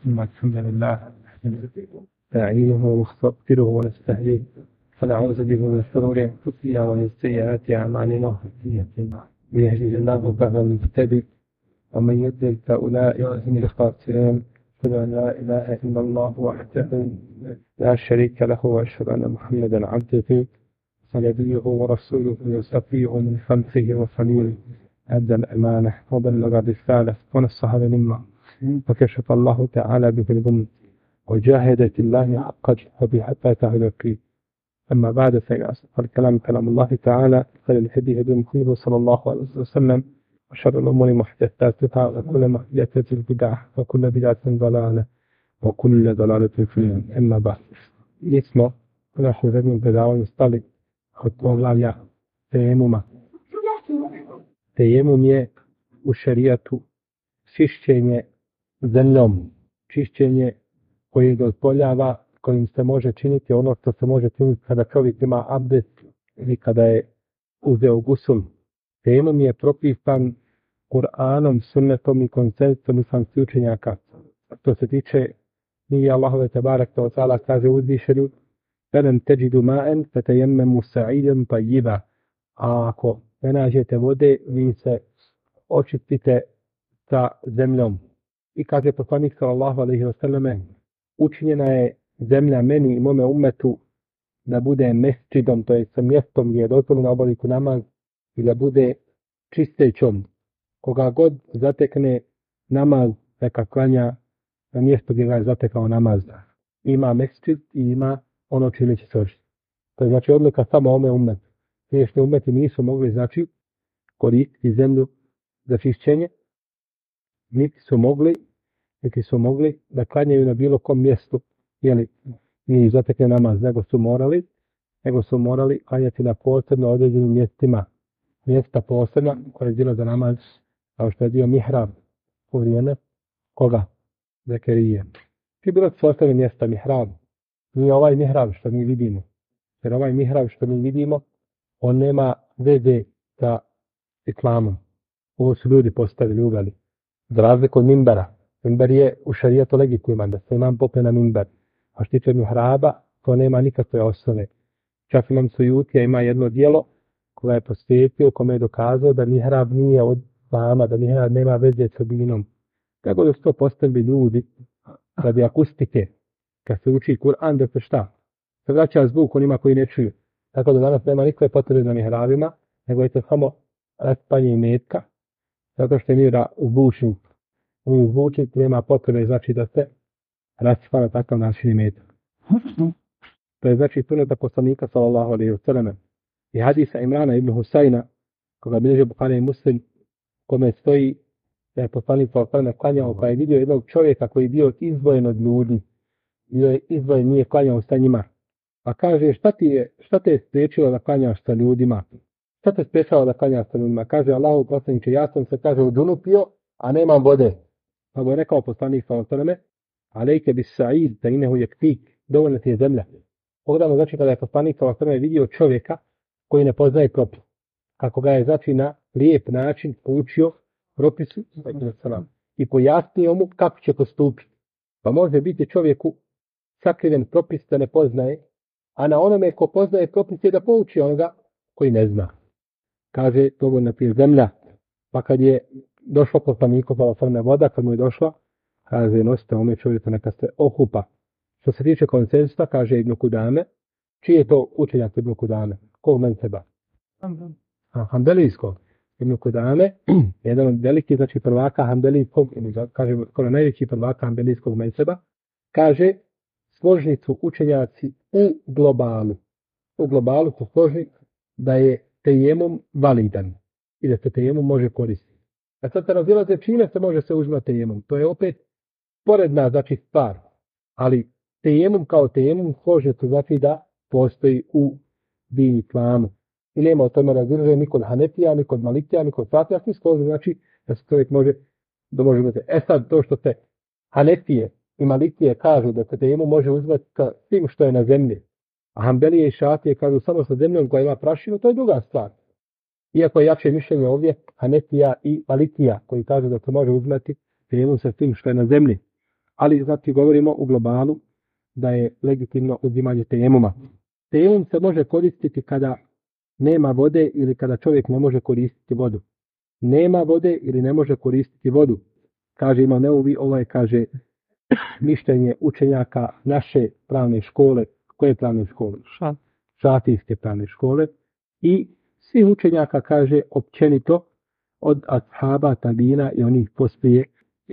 الحمد لله نستعينه ونستغفره ونستهديه ونعوذ به من شرور انفسنا ومن سيئات اعمالنا من يهده الله فهو المهتدي ومن يضلل فاولئك هم الخاسرون اشهد ان لا اله الا الله وحده لا شريك له واشهد ان محمدا عبده ونبيه ورسوله وصفيه من خلقه وخليله أدى الأمانة وبلغ الرسالة ونصح للأمة فكشف الله تعالى به الغمة وجاهد في الله حق جهاده حتى أتاه اليقين. أما بعد فإن أصدق الكلام كلام الله تعالى خير الهدي هدي محمد صلى الله عليه وسلم وشر الأمور محدثاتها وكل محدثة بدعة وكل بدعة ضلالة وكل ضلالة في النار. أما بعد اسمه نحن من بدعة ونستغل خطوة الله تيمما. Tejemum je u šerijatu čišćenje zemljom, čišćenje koje dozvoljava, kojim se može činiti ono što se može činiti kada čovjek ima abdest ili kada je uzeo gusul. Tejemum je propisan Kur'anom, sunnetom i konsenzusom islamskih učenjaka. Što se tiče nije Allahove tebareke ve taala kaže uzvišenu "Felem teđidu ma'en fetejemmemu sa'idan tayyiba", a ako ne nađete vode, vi se očistite sa zemljom. I kaže poslanik sallallahu alejhi ve selleme, učinjena je zemlja meni i mome ummetu da bude mesdžidom, to je sa mjestom gdje je dozvoljeno obaviti namaz, i da bude čistećom. Koga god zatekne namaz, neka klanja na mjesto gdje ga je zatekao namaz. Ima mesdžid i ima ono čime će se očistiti. To je znači odlika samo ome ummetu. Priješnji ummeti nisu mogli, znači, koristiti zemlju za čišćenje, niti su mogli da klanjaju na bilo kom mjestu, jeli, nije zatekne namaz, nego su morali klanjati na posebno određenim mjestima. Mjesta posebna koja je bila za namaz, kao što je bio mihrab u vrijeme koga? Zekerije. I bilo su ostale mjesta mihrab. Nije ovaj mihrab što mi vidimo. Jer ovaj mihrab što mi vidimo, on nema veze sa islamom. Ovo su ljudi postavili, uveli. Za razliku od mimbera. Mimber je u šarijatu legitiman, da se imam popne na mimber. A što tiče mihraba, to nema nikakve osnove. Čak imam Sujutija, ima jedno djelo koje je posvetio, kome je dokazao da mihrab nije od islama, da mihrab nema veze s obinom. Kako da su to postavili ljudi radi akustike, kad se uči Kur'an, da se šta? Se vraća zvuk onima koji ne čuju. Tako da danas nema nikakve potrebe na mihrabima, nego je to samo raspanje imetka, zato što je mira uzbučnik. Uzbučnik nema potrebe, znači da se raspa na takav način imetak. To je znači sunneta poslanika sallallahu alejhi ve selleme. I hadisa Imrana ibn Husajna, koga bilježi Buhari i Muslim, kome stoji da je poslanik sallallahu alejhi ve selleme klanjao, pa je vidio jednog čovjeka koji je bio izdvojen od ljudi. Bio je izdvojen, nije klanjao sa njima. A kaže, šta te je spriječilo da klanjaš sa ljudima? Šta te spriječalo da klanjaš sa ljudima? Kaže, Allahu poslaniče, ja sam se, kaže, udunupio, a nemam vode. Pa mu je rekao poslanik sallallahu alejhi ve selleme, alejke bis sa'id, da inehu yakfik, dovoljno ti je zemlja. Pogledamo, znači, kada je poslanik sallallahu alejhi ve selleme vidio čovjeka koji ne poznaje propis, kako ga je, znači, na lijep način poučio propisu i pojasnio mu kako će postupiti. Pa može biti čovjeku sakriven propis da ne poznaje, a na onome ko poznaje propis je da pouči onoga koji ne zna. Kaže, dovoljno ti je zemlja. Pa kad je došlo poslaniku sallallahu voda, kad mu je došla, kaže, nosite ome čovjeka neka se okupa. Što se tiče konsenzusa, kaže Ibn Kudame, čiji je to učenjak Ibn Kudame? Kog menseba? Hanbelijskog. Ibn Kudame, jedan od velikih, znači prvaka Hanbelijskog, kaže, skoro najveći prvaka Hanbelijskog menseba, kaže, složni su učenjaci u globalu. U globalu su složni da je tejemum validan i da se tejemum može koristiti. A sad se razilaze čime se može se uzimati tejemum. To je opet poredna, znači, stvar. Ali tejemum kao tejemum složni su, znači, da postoji u dini islamu. I nema o tome razilaze ni kod Hanefija, ni kod Malikija, ni kod Safija. Svi složni, znači, da se čovjek može uzeti. Sad to što se Hanefije i Malikije kažu da se tejemum može uzeti sa svim što je na zemlji, a Hanbelije i Šafije kažu samo sa zemljom koja ima prašinu, to je druga stvar. Iako je jače mišljenje ovdje Hanefija i Malikija koji kažu da se može uzeti tejemum sa svim što je na zemlji. Ali znači govorimo u globalu da je legitimno uzimanje tejemuma. Tejemum se može koristiti kada nema vode ili kada čovjek ne može koristiti vodu. Nema vode ili ne može koristiti vodu. Kaže Imam Neuvi, kaže mišljenje učenjaka naše pravne škole. Koje pravne škole? Šafijske pravne škole. I svih učenjaka kaže općenito od ashaba, tabina i onih poslije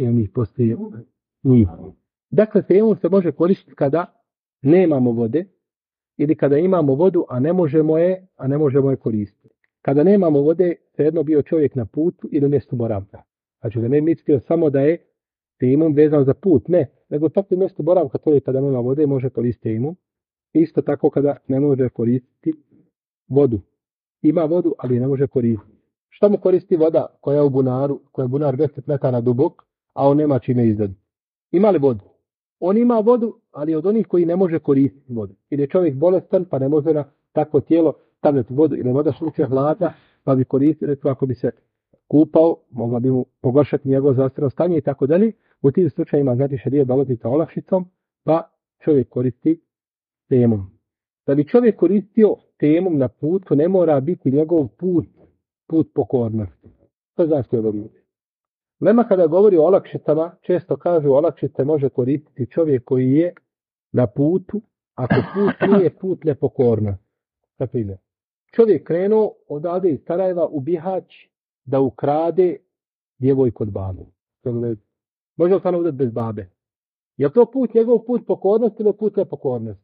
njih. Dakle, tejemum se može koristiti kada nemamo vode ili kada imamo vodu, a ne možemo je koristiti. Kada nemamo vode, svejedno bio čovjek na putu ili mjestu boravka. Znači da ne mislio samo da je tejemum vezan za put, ne, nego tako i mjesto boravka, to je kada nema vode, može koristiti tejemum. Isto tako kada ne može koristiti vodu. Ima vodu, ali ne može koristiti. Šta mu koristi voda koja je u bunaru, koja je bunar 10 metara dubok, a on nema čime izdati? Ima li vodu? On ima vodu, ali od onih koji ne može koristiti vodu. Ili je čovjek bolestan, pa ne može na takvo tijelo stavljati vodu, ili voda slučaj hlada, pa bi koristili, ako bi se kupao, mogla bi mu pogoršati njegovo zdravstveno stanje i tako dalje. U tim slučajima, znači, šerijat dolazi sa olakšicom, pa čovjek koristi tejemum. Da bi čovjek koristio tejemum na putu, ne mora biti njegov put pokornosti. To znači je dobro. Lema kada govori o olakšicama, često kažu olakšice može koristiti čovjek koji je na putu, ako put nije put nepokornosti. Naprimjer, čovjek krenuo odavde iz Sarajeva u Bihać da ukrade djevojku od babu. Može li stvarno uzeti bez babe? Je to put, njegov put pokornosti ili put nepokornosti?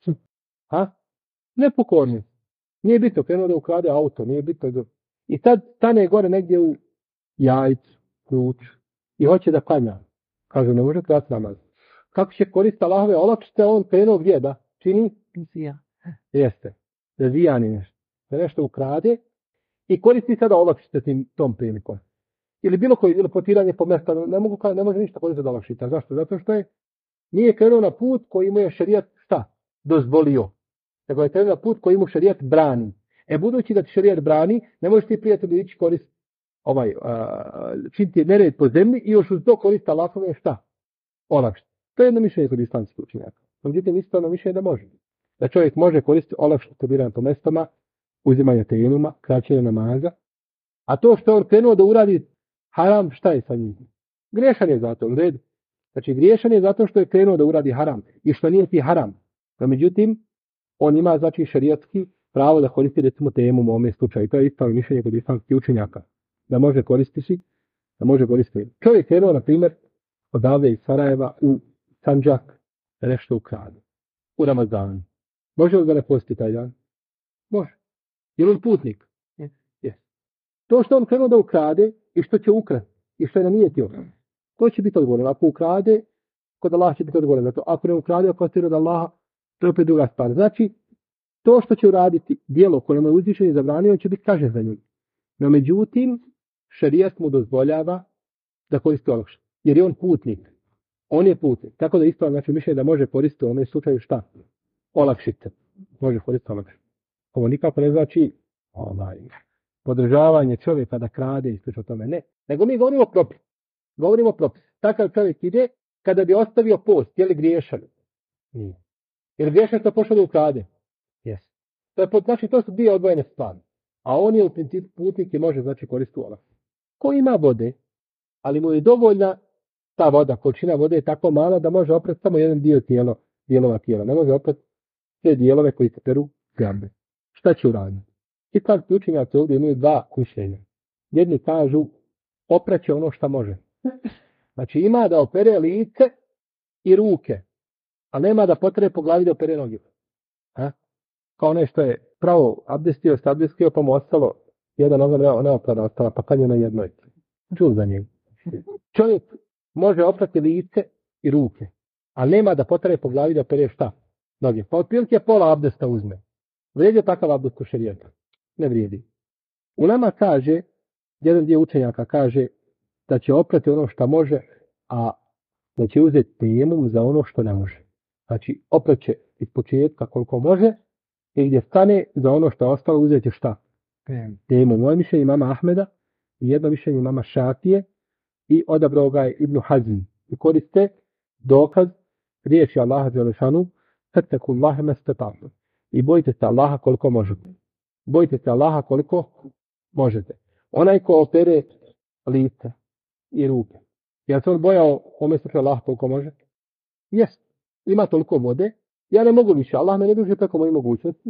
Nepokornost. Nije bitno, krenuo da ukrade auto, nije bitno. I sad stane gore negdje u Jajcu, Ključ, i hoće da klanja. Kažu, ne može kratiti namaz. Kako će koristiti Allahove olakšice, on krenuo gdje da čini? Zija. Jeste. Da zijani nešto. Da nešto ukrade i koristi sada olakšice tom prilikom. Ili bilo koji, ili potiranje po mjestu, ne može ništa koristiti od olakšica. Zašto? Zato što nije krenuo na put koji mu je šerijat dozvolio. Nego je krenuo na put koji mu šerijat brani. Budući da ti šerijat brani, ne možeš ti prijatelji ići koristiti činiti nered po zemlji i još uz to koristiti Allahove olakšice. To je jedno mišljenje kod islamskih učenjaka. Međutim, ispravno mišljenje da može. Da čovjek može koristiti olakšice birane po mjestama, uzimanje tejemuma, kraćenje namaza, a to što on krenuo da uradi haram, šta je sa njim? Griješan je zato, u redu. Znači, griješan je zato što je krenuo da uradi haram i što nije ti haram. No, međutim, on ima, znači, šerijatski pravo da koristi, recimo, tejemum u ovome slučaju. I to je ispravno mišljenje kod islamskih učenjaka. Da može koristiti. Čovjek krenuo, na primjer, odavde iz Sarajeva u Sandžak da nešto ukrade. U Ramazanu. Može li da ne posti taj dan? Može. Je li on putnik? Yes. To što on krenuo da ukrade i što će ukrati i što je nanijetio, to će biti odgovoreno. Ako ukrade, kod Allaha će biti odgovoreno. Zato ako ne ukrade, ako ostane od Allaha, to je opet druga stvar. Znači, to što će uraditi djelo koje mu je uzvišen i zabranio, će biti kažnjen za njim. No međutim, šerijat mu dozvoljava da koristi olakšice. Jer je on putnik. On je putnik. Tako da ispravno, znači, mišljenje da može koristiti u ovome slučaju šta? Olakšice. Može koristiti olakšice. Ovo nikako ne znači podržavanje čovjeka da krade i slično tome. Ne. Nego mi govorimo o propis. Takav čovjek ide kada bi ostavio post. Je li griješan? Nije. Je li griješan što pošao da ukrade? Yes. Znači, to su dvije odvojene stvari. A on je u principu putnik i može, znači, koristiti olakšice. Ko ima vode, ali mu je dovoljna ta voda, količina vode je tako mala da može oprati samo jedan dijelova tijela. Ne može oprati sve dijelove koji se peru gambe. Šta će uraditi? I sad učenjaci ovdje imaju dva mišljenja. Jedni kažu, opraće ono što može. Znači ima da opere lice i ruke, a nema da potrebe po glavi da opere noge. Kao nešto je pravo abdestio, pa mu ostalo jedna noga neoprana ostala, pa kad je na jednoj. Čul za njim. Čovjek može oprati lice i ruke, ali nema da potrebe po glavi da opere noge. Pa otprilike pola abdesta uzme. Vrijedi takav abdest u šerijatu? Ne vrijedi. Ulema kaže, jedan dio učenjaka kaže da će oprati ono što može, a da će uzeti tejemum za ono što ne može. Znači, opraće iz početka koliko može i gdje stane za ono što je ostalo uzeti šta? Tejemum. Moje mišljenje imama Ahmeda i jedno mišljenje imama Šafije i odabrao ga je Ibn Hazm. I koriste dokaz riječi Allaha dželešanu fattakullaha mastata'tum. I bojite se Allaha koliko možete. Bojite se Allaha koliko možete. Onaj ko opere lice i ruke. Ja se on bojao ome slučaju Allaha koliko može? Jest. Ima toliko vode. Ja ne mogu više. Allah me ne duže preko mojih mogućnosti.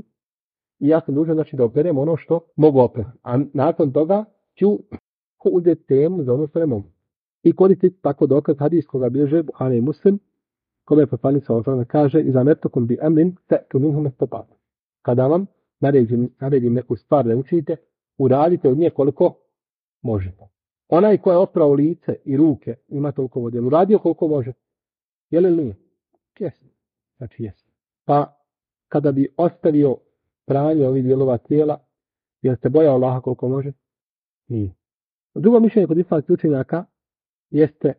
I ja sam dužan znači da operem ono što mogu operati. A nakon toga ću uzeti temu za ono što ne mogu. I koristiti tako dokaz hadis koga bilježe Buhari i Muslim, kome je poslanik sallallahu alejhi ve sellem kaže: "Izamertukum bi amrin fa'tu minhu mastata'tum." Kada vam naredim neku stvar da učinite, uradite od nje koliko možete. Onaj ko je oprao lice i ruke, ima toliko vode, uradio koliko može. Je li nije? Jesi. Znači jesi. Pa kada bi ostavio pranje ovih dijelova tijela, jel se bojao Allaha koliko može? Nije. Drugo mišljenje kod islamskih učenjaka jeste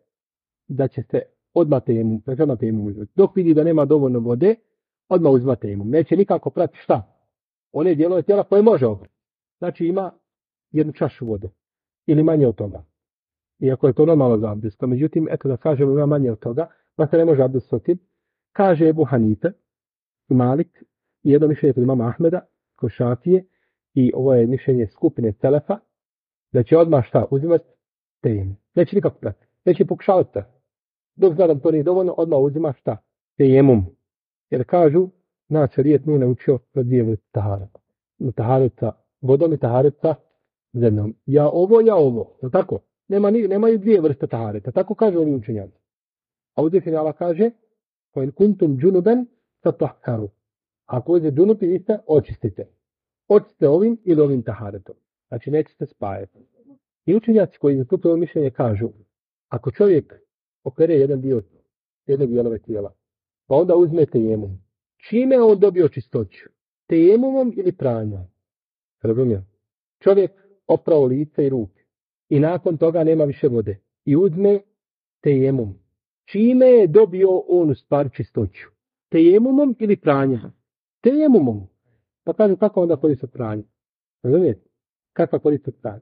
da će se odmah tejemum uzeti. Dok vidi da nema dovoljno vode, odmah uzma tejemum. Neće nikako pratiti šta? One dijelove tijela koje može oprati. Znači ima jednu čašu vode. Ili manje od toga. Iako je to normalno za abdest. Međutim, eto da kažemo ima manje od toga, pa se ne može abdest sotim. Kaže Ebu Hanife i Malik i jedno mišljenje kod imama Ahmeda, kod Šafije, i ovo je mišljenje skupine Selefa, da će odmah šta uzimati tejemum. Neće nikako pratiti. Neće pokušavati to. Dok zna da to nije dovoljno, odmah uzima šta? Tejemum. Jer kažu, nas šarijet nije naučio za dvije vrste tahareta. Taharet sa vodom i taharet sa zemljom. Ja ovo. Je tako? Nemaju dvije vrste tahareta. Tako kaže oni učenjaci. A ovdje finala kaže, وَإِنْ كُنْتُمْ جُنُبًا فَطَهَّرُوا. Ako uđe džunup, vi se očistite. Očistite ovim ili ovim taharetom. Znači nećete spajati. I učenjaci koji zastupaju mišljenje kažu, ako čovjek opere jedan dio jednog dijelove tijela, pa onda uzme tejemum, čime je on dobio čistoću? Tejemumom ili pranjom? Razumijem? Čovjek oprao lice i ruke i nakon toga nema više vode i uzme tejemum. Čime je dobio on u stvari čistoću? Tejemumom ili pranjem? Tejemumom. Pa kažu kako onda koristi pranje? Razumijete? Kakva koristi pranje?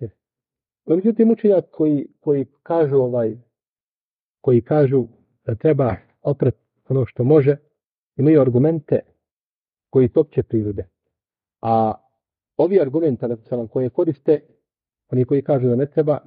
Međutim, učenjaci koji kažu da treba oprati ono što može, imaju argumente koji su opće prirode. A ovi argumenti koje koriste, oni koji kažu da ne treba,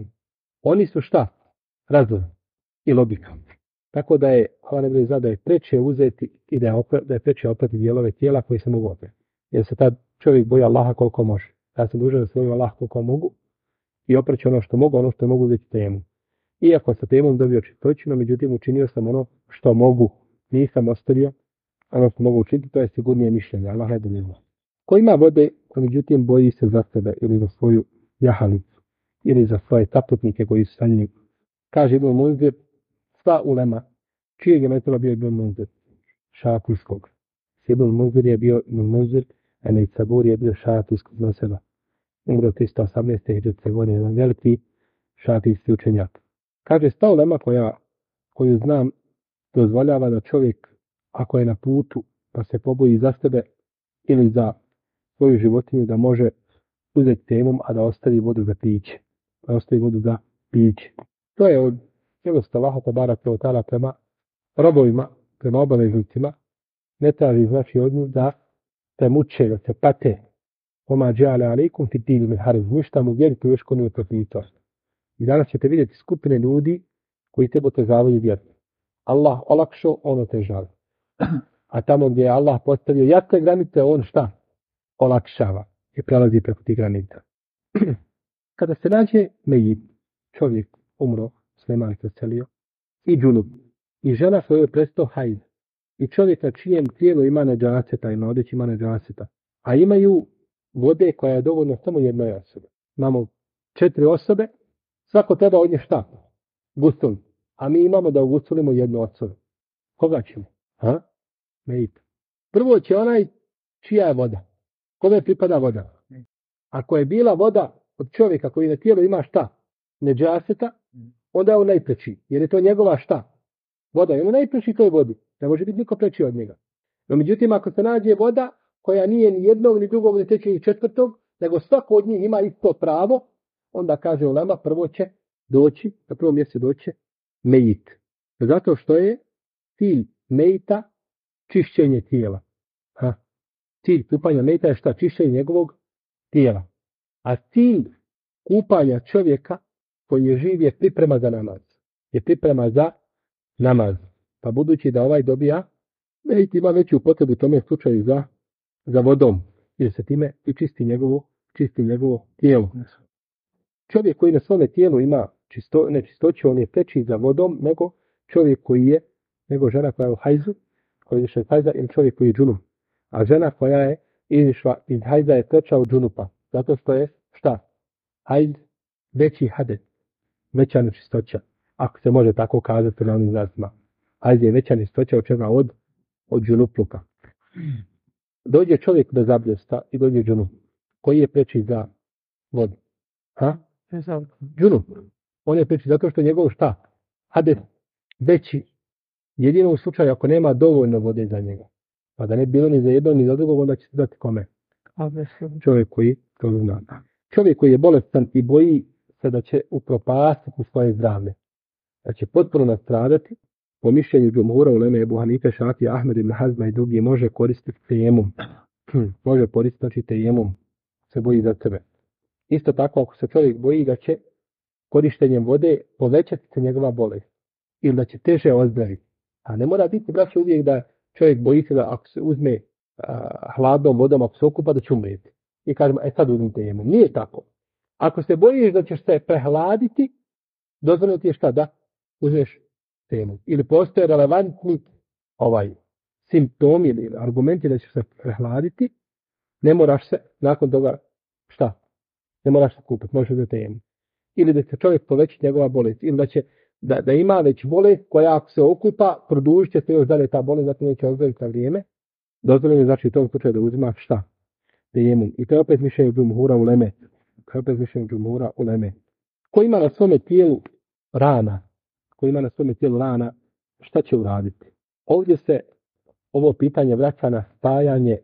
oni su šta? Razum i logika. Tako da je, da je preče uzeti i da je preče oprati dijelove tijela koji se mogu oprati. Jer se tad čovjek boji Allaha koliko može. Ja sam dužan da se bojim Allaha koliko mogu i opreći ono što mogu uzeti temu. Iako sa temom dobio čistoću, no međutim učinio sam ono što mogu, nisam ostavio ono što mogu učiniti, to je sigurnije mišljenje. Allah ne dojima. Ko ima vode, međutim boji se za sebe ili za svoju jahalicu ili za svoje saputnike koji su sa njim. Kaže Ibn Munzir, sva ulema, čijeg je metila bio Ibn Munzir? Šafijskog. Ibn Munzir je bio Ibn Munzir, a Nejsabur je bio šafijskog nosela. Umro 318. hidžetske godine, jedan veliki šafijski učenjak. Kaže, sta ulema koju znam, dozvoljava da čovjek, ako je na putu, pa se poboji za sebe ili za svoju životinju, da može uzeti temom, a da ostavi vodu za piće. Da ostavi vodu za piće. To je od milosti Allaha tabaraka wa ta'ala prema robovima, prema obaveznicima. Ne traži znači od njih da se muče, da se pate. Oma džale alaikum fi dinu min haraj. Ništa mu vjeriti još ko nije profinito. I danas ćete vidjeti skupine ljudi koji te otežavaju vjeru. Allah olakšao, on otežava. A tamo gdje je Allah postavio jasne granice, on šta? Olakšava i prelazi preko tih granica. Kada se nađe mejit, čovjek umro, Sleman se selio, i džunub, i žena svojoj prestao hajz, i čovjek na čijem tijelu ima neđaseta i na odeći ima neđaseta, a imaju vode koja je dovoljno samo jednoj osobe. Imamo 4 osobe, svako treba od nje šta? Gusul. A mi imamo da ugusulimo jednu osobu. Koga ćemo? Mejit. Prvo će onaj čija je voda. Kome pripada voda? Ako je bila voda od čovjeka koji na tijelu ima šta? Neđaseta, onda je on najpreći. Jer je to njegova šta? Voda. I on najpreći toj vodi. Ne može biti niko preći od njega. No međutim, ako se nađe voda koja nije ni jednog, ni drugog, ni trećeg, ni četvrtog, nego svako od njih ima isto pravo, onda kaže ulema, prvo će doći, na prvom mjestu doći mejit. Zato što je cilj mejta čišćenje tijela. Ha? Cilj kupanja mejta je šta? Čišćenje njegovog tijela. A cilj kupanja čovjeka koji je živ je priprema za namaz. Je priprema za namaz. Pa budući da ovaj dobija, mejt ima veću potrebu u tome slučaju za vodom. Jer se time i čisti njegovo tijelo. Čovjek koji na svome tijelu ima nečistoću, on je preči za vodom nego čovjek nego žena koja je u hajzu, koja je izišla iz hajza, ili čovjek koji je džunup. A žena koja je izišla iz hajza je preča od džunupa. Zato što je šta? Hajz veći hades, veća nečistoća. Ako se može tako kazati na onim izrazima. Hajz je veća nečistoća od čega? Od džunupluka. Dođe čovjek do zabljesta i dođe džunup. Koji je preči za vodu? Ha? Džunup. On je preči zato što je njegov šta? Hades veći. Jedino u slučaju ako nema dovoljno vode za njega. Pa da ne bilo ni za jedno ni za drugog, onda će se dati kome? Čovjek koji to zna. Čovjek koji je bolestan i boji se da će upropastiti svoje zdravlje. Da će potpuno nastradati, po mišljenju džumhura uleme Ebu Hanife, Šafija, Ahmed ibn Hazma i drugi može koristiti tejemum. Može koristiti znači tejemum. Se boji za sebe. Isto tako ako se čovjek boji da će korištenjem vode povećati se njegova bolest. Ili da će teže ozdraviti. A ne mora biti, braće, uvijek da čovjek boji se da ako se uzme hladnom vodom, ako se okupa, da će umrijeti. I kažemo, sad uzmite tejemum. Nije tako. Ako se bojiš da ćeš se prehladiti, dozvoljeno ti je šta? Da uzmeš tejemum. Ili postoje relevantni simptomi ili argumenti da ćeš se prehladiti, ne moraš se nakon toga šta? Ne moraš se kupiti, možeš uzeti tejemum. Ili da će čovjek povećati njegova bolest. Ili da će da ima već bolest koja ako se okupa, produžit će se još dalje ta bolest, zato neće ozdraviti na vrijeme. Dozvoljeno je znači u tom slučaju da uzima šta? Tejemum. I to je opet mišljenje džumhura uleme. Ko ima na svome tijelu rana, šta će uraditi? Ovdje se ovo pitanje vraća na spajanje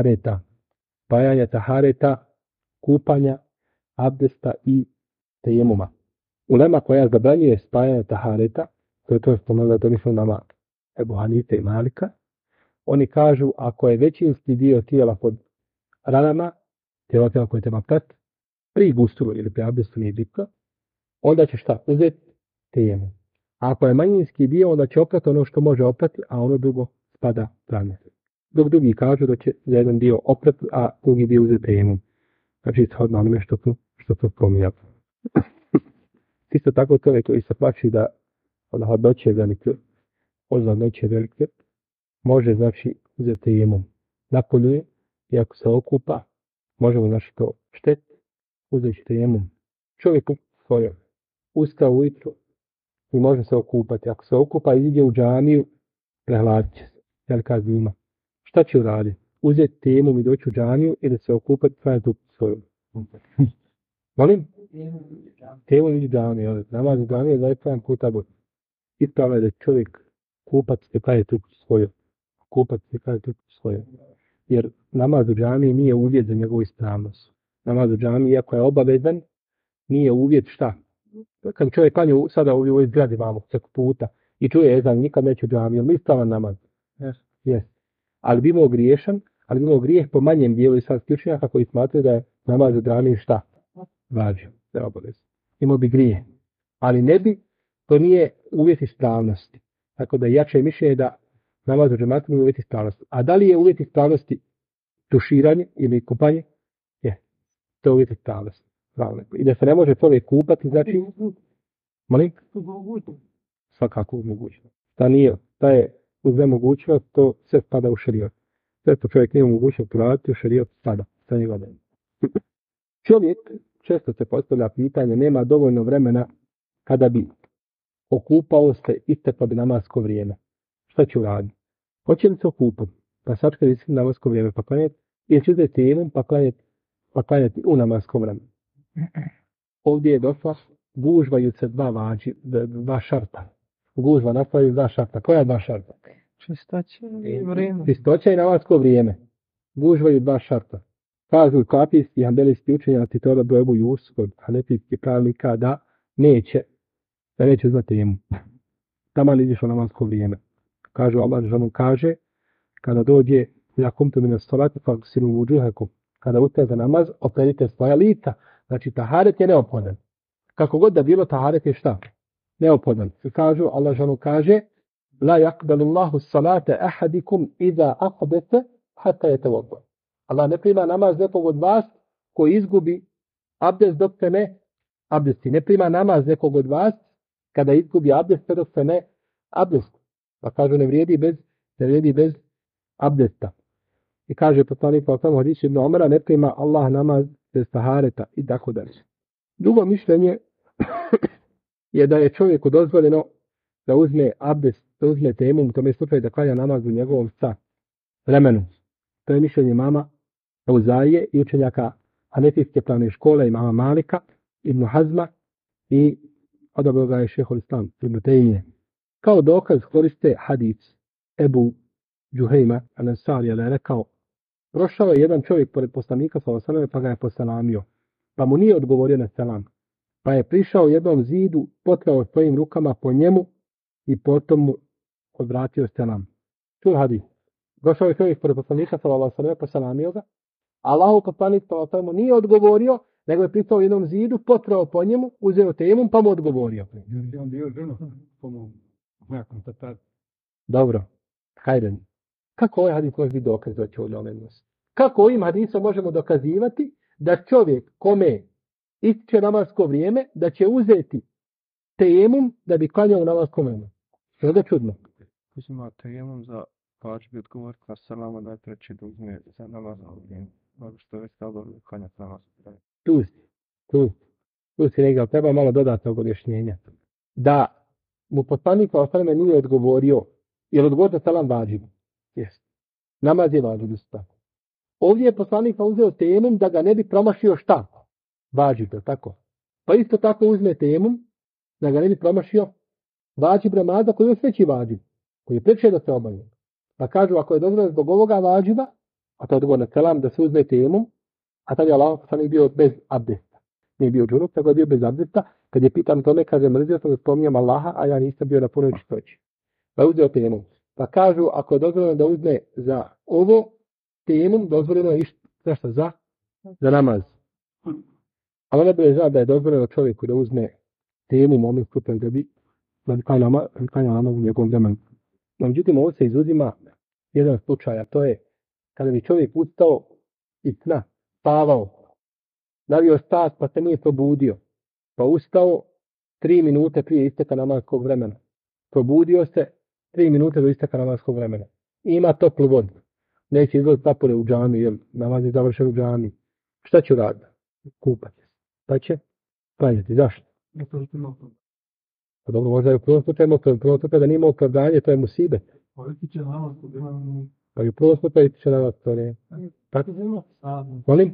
tahareta, kupanja, abdesta i tejemuma. Ulema koja zabranjuje spajanje tahareta, to je to spomenula da misle nama Ebu Hanife i Malika, oni kažu ako je većinski dio tijela pod ranama, tijela koje treba prati, pri gusulu ili pri abdestu nije bitno, onda će šta? Uzeti tejemum. A ako je manjinski dio, onda će oprati ono što može oprati, a ono drugo spada rane. Dok drugi kažu da će za jedan dio oprati, a drugi dio uzeti tejemum. Znači, shodno onome što su pominjali. Isto tako čovjek koji se plaši da od hladnoće velike, može znači uzeti tejemum. Napoljuje i ako se okupa, možemo znači to štetiti, uzeti tejemum. Čovjek svojom ustao ujutru i može se okupati. Ako se okupa i ide u džamiju, prehladit će se. Velika zima. Šta će uraditi? Uzeti tejemum i doći u džamiju ili se okupati i trajati svojom. Molim? Tejemum ide u džamiju. Namaz u džamiju je zajedno puta god. Ispravno je da čovjek kupac se trajati svojom. Jer namaz u džamiji nije uvjet za njegovu ispravnost. Namaz u džamiji, iako je obavezan, nije uvjet šta? Kad čovjek klanja sada u ovoj zgradi imamo preko puta i čuje ezan, nikad neće u džamiju, ali ispravan namaz. Yes. Ali bi imao grijeh po manjem dijelu islamskih učenjaka koji smatraju da je namaz u džamiji šta? Važio, da je obavezan. Imao bi grijeh. Ali ne bi, to nije uvjet ispravnosti. Tako da jače mišljenje da namaz u džamiji nije uvjet ispravnosti. A da li je uvjet ispravnosti tuširanje ili kupanje? To je uvjet ispravnosti. I da se ne može čovjek kupati, znači, molim? Svakako mogućnost. Ta je uz nemogućnost, to sve spada u šerijat. Sve to čovjek nije mogućnost uraditi, u šerijat spada. Sa njega nema. Čovjek, često se postavlja pitanje, nema dovoljno vremena kada bi okupao se, isteklo bi namasko vrijeme. Šta će uraditi? Hoće li se okupati? Pa sačekati se namasko vrijeme pa klanjati, ili će uzeti tejemum pa klanjati u namaskom vremenu. Ovdje je došla, gužvaju se dva šarta. Gužva nastavaju dva šarta. Koja je dva šarta? Čistoća i namasko vrijeme. Gužvaju dva šarta. Kažu kapijski i hanbelijski učenjaci to da Ebu Jusuf kod hanefijskih pravnika da neće uzmati tejemum. tamo li izišlo namasko vrijeme. Kaže Allah dželle kaže kada dođe ja kumtu min as-salati fagsilu wujuhakum. Kada ustanete namaz, operite svoja lica. Znači taharet je neophodan. Kako god da bilo taharet je šta? Neophodan. Kažu Allah dželle kaže la yaqbalu Allahu as-salata ahadikum idha aqbata hatta yatawadda. Allah ne prima namaz nekog od vas koji izgubi abdest dok se ne abdesti. Ne prima namaz nekog od vas kada izgubi abdest dok se ne abdesti. Pa kažu ne vrijedi bez abdesta. I kaže poslanik po tom hadisu Ibn Omara ne prima Allah namaz bez tahareta i tako dalje. Drugo mišljenje je da je čovjeku dozvoljeno da uzme abdest, da uzme temum, u tome slučaju da klanja namaz u njegovom vremenu. To je mišljenje mama Auzaije i učenjaka Hanefijske pravne škole i mama Malika, Ibn Hazma i odabrao ga je šehol Islam, Ibn Tejmije. Kao dokaz koriste hadis Ebu Džuhejma, Al-Ansarija, da je rekao, prošao je jedan čovjek pored poslanika sallallahu alejhi ve sellem pa ga je poselamio, pa mu nije odgovorio na selam. Pa je prišao jednom zidu, potrao svojim rukama po njemu i potom mu odvratio selam. Tu hadis. Došao je čovjek pored poslanika sallallahu alejhi ve sellem, poselamio ga. Allahov poslanik sallallahu alejhi ve sellem nije odgovorio, nego je prišao jednom zidu, potrao po njemu, uzeo temum pa mu odgovorio. Dobro. Hajde. Kako ovaj hadis može biti dokaz da će ovdje Kako ovim hadisom možemo dokazivati da čovjek kome ističe namasko vrijeme, da će uzeti tejemum da bi klanjao namasko vrijeme. Što je da čudno? Uzima tejemum za vađbi odgovoriti na selama da je treći da uzme za namasko vrijeme. Što je stavljeno da klanjati namasko vrijeme. Tu si negdje, treba malo dodatnog objašnjenja. Da mu poslanik o sveme nije odgovorio, jer odgovorio selam vađib. Jest. Namaz je vađib isto. Ovdje je poslanik uzeo temum da ga ne bi promašio šta? Vađib, tako? Pa isto tako uzme temum da ga ne bi promašio vađib namaza koji je sveći vađib, koji je preče da se obavlja. Pa kažu, ako je dozvoljeno zbog ovoga vađiba, a to je odgovor na selam da se uzme temum, a tad je Allah poslanik bio bez abdesta. Nije bio džunup, nego je bio bez abdesta. Kad je pitan tome, kaže, mrzio sam da spominjam Allaha, a ja nisam bio na punoj čistoći. Pa je uzeo temum. Pa kažu, ako je dozvoljeno da uzme za ovo temum, dozvoljeno je išta za namaz. Ali ne bi znao da je dozvoljeno čovjeku da uzme temum, onih slučaju da bi klanjao namaz u njegovom vremenu. No, međutim, ovo se izuzima jedan slučaj, a to je kada bi čovjek ustao i spavao, navio sat pa se nije probudio, pa ustao 3 minute prije isteka namaskog vremena. Probudio se 3 minute do isteka namaskog vremena. I ima toplu vodu. Neće izlaziti napolje u džami, jer namaz je završen u džami. Šta će uraditi? Kupati. Pa će klanjati. Zašto? Pa dobro, možda je u prvom slučaju da nima opravdanje, to je musibet. Pa i u prvom slučaju će namaskog vremena. Molim?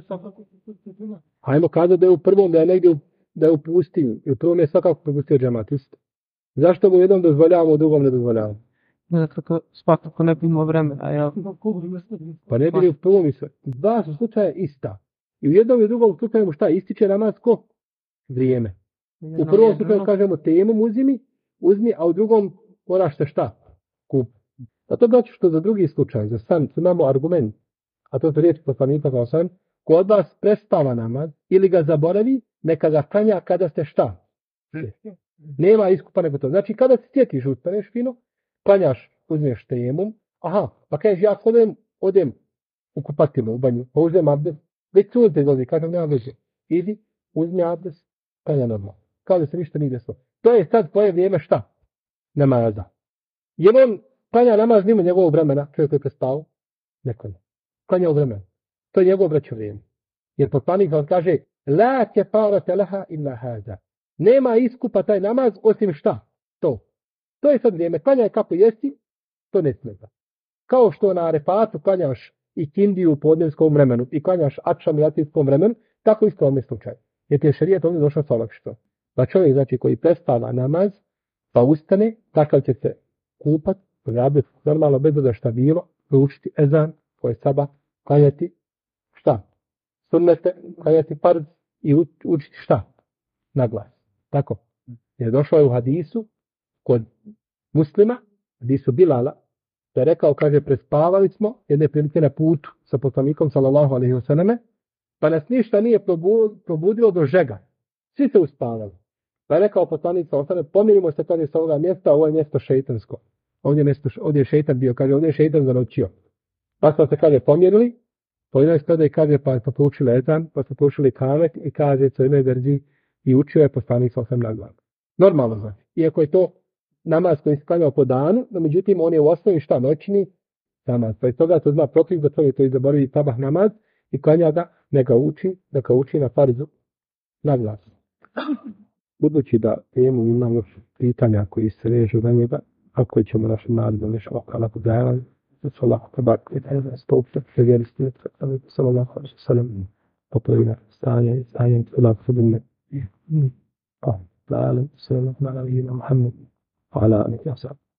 Hajmo kazati da je u prvom, da je negdje da je u pustinju. I u prvom je svakako propustio džemat. Zašto mu jednom dozvoljavamo, u drugom ne dozvoljavamo? Zato svakako ne bi imao vremena. Ja... Pa ne bi li u prvom i sve. Dva su slučaja ista. I u jednom i u drugom slučaju šta? Ističe namasko vrijeme. U prvom slučaju kažemo temom uzmi, a u drugom moraš se šta? Kup. Zato znači što za drugi slučaj, za sam imamo argument, a to su riječi poslanika kao sam, ko od vas prespava namaz ili ga zaboravi, neka ga klanja kada ste šta? Nema iskupa nego to. Znači kada se sjetiš, ustaneš fino, klanjaš, uzmeš temum, pa kažeš ja odem u kupatilu, u banju, pa uzmem abdest, već sunce izlazi, kažem nema veze. Idi, uzmi abdest, klanja normalno. Kao da se ništa nije desilo. To je sad tvoje vrijeme šta? Namaza. Jer on klanja namaz mimo njegovog vremena, čovjek koji je prespao, ne klanja. Klanja u vremenu. To je njegovo braćo vrijeme. Jer poslanik vam kaže, la kefarate laha illa haza. Nema iskupa taj namaz osim šta? To je sad vrijeme. Klanjaj kako jesi, to ne smeta. Kao što na Arefatu klanjaš i kindiju u podnevskom vremenu i klanjaš akšam i acijskom vremenu, tako isto u ovom slučaju. Jer ti je šerijet ovdje došao sa olakšitom. Pa čovjek znači koji prespava namaz, pa ustane, takav će se kupat, raditi normalno bez da šta bilo, učiti ezan, koje saba, klanjati šta? Sunnete, klanjati farz i učiti šta? Na glas. Tako. Jer došlo je u hadisu kod Muslima, gdje su Bilala, da je rekao, kaže, prespavali smo jedne prilike na putu sa poslanikom, sallallahu alejhi ve selleme, pa nas ništa nije probudilo do žega. Svi se uspavali. Pa je rekao poslanik, sallallahu alejhi ve selleme, pomirimo se, kaže, sa ovoga mjesta, ovo je mjesto šeitansko. Ovdje je šeitan bio, kaže, ovdje je šeitan zanoćio. Pa smo se, kaže, pomirili, po jednoj skladaj, kaže, pa smo proučili ezan, pa smo proučili kamet i kaže, u jednoj verziji, i učio je poslanik, sallallahu alejhi ve selleme, na glavu. Normalno znači. Iako je to namaz koji se klanjao po danu, no međutim on je u osnovi šta, noćni namaz. Pa iz toga to zna protiv da čovjek to zaboravi sabah namaz i klanja ga, neka uči na farzu na glas. Budući da imamo još pitanja koji se vežu na njega, ako ćemo našem narodu nešto okala podajali, da Allah tabak i da stopte, da vjeri stilice, sallallahu alejhi ve sellem, popravina stanje, Allah sudine. لا أعلم. صلى الله على نبينا محمد وعلى آله وصحبه.